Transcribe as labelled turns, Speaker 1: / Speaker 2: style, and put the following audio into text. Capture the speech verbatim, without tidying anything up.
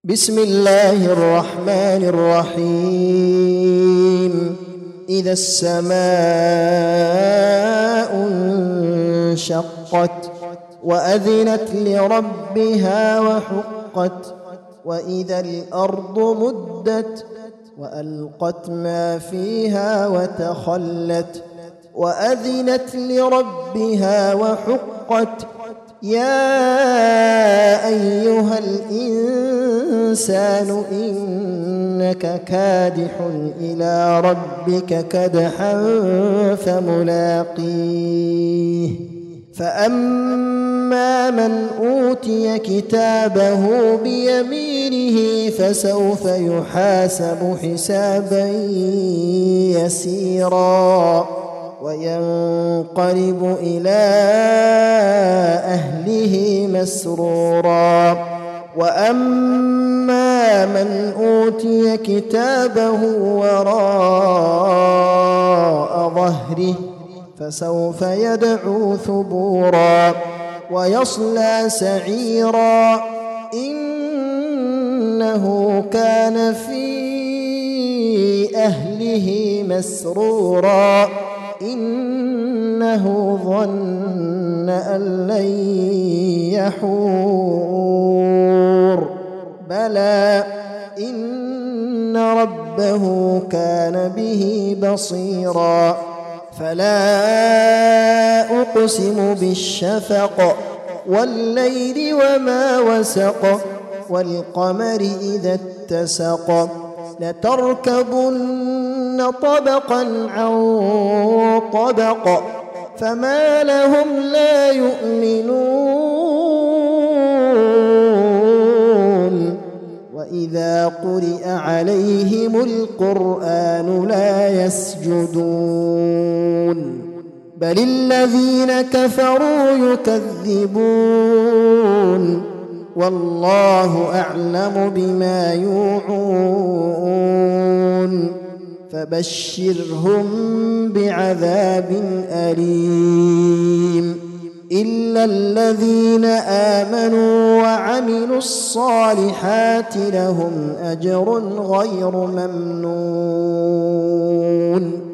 Speaker 1: بسم الله الرحمن الرحيم. إذا السماء انشقت وأذنت لربها وحقت وإذا الأرض مدت وألقت ما فيها وتخلت وأذنت لربها وحقت يا أيها الإنسان إنك كادح إلى ربك كدحا فملاقيه فأما من أوتي كتابه بيمينه فسوف يحاسب حسابا يسيرا وينقلب إلى أهله مسرورا وأما من أوتي كتابه وراء ظهره فسوف يدعو ثبورا ويصلى سعيرا إنه كان في أهله مسرورا إنه ظن أن لن يحور بلى إن ربه كان به بصيرا فلا أقسم بالشفق والليل وما وسق والقمر إذا اتسق لتركبن طبقا عن طبق فما لهم لا يؤمنون وإذا قرئ عليهم القرآن لا يسجدون بل الذين كفروا يكذبون والله أعلم بما يوعون فبشرهم بعذاب أليم إلا الذين آمنوا وعملوا الصالحات لهم أجر غير ممنون.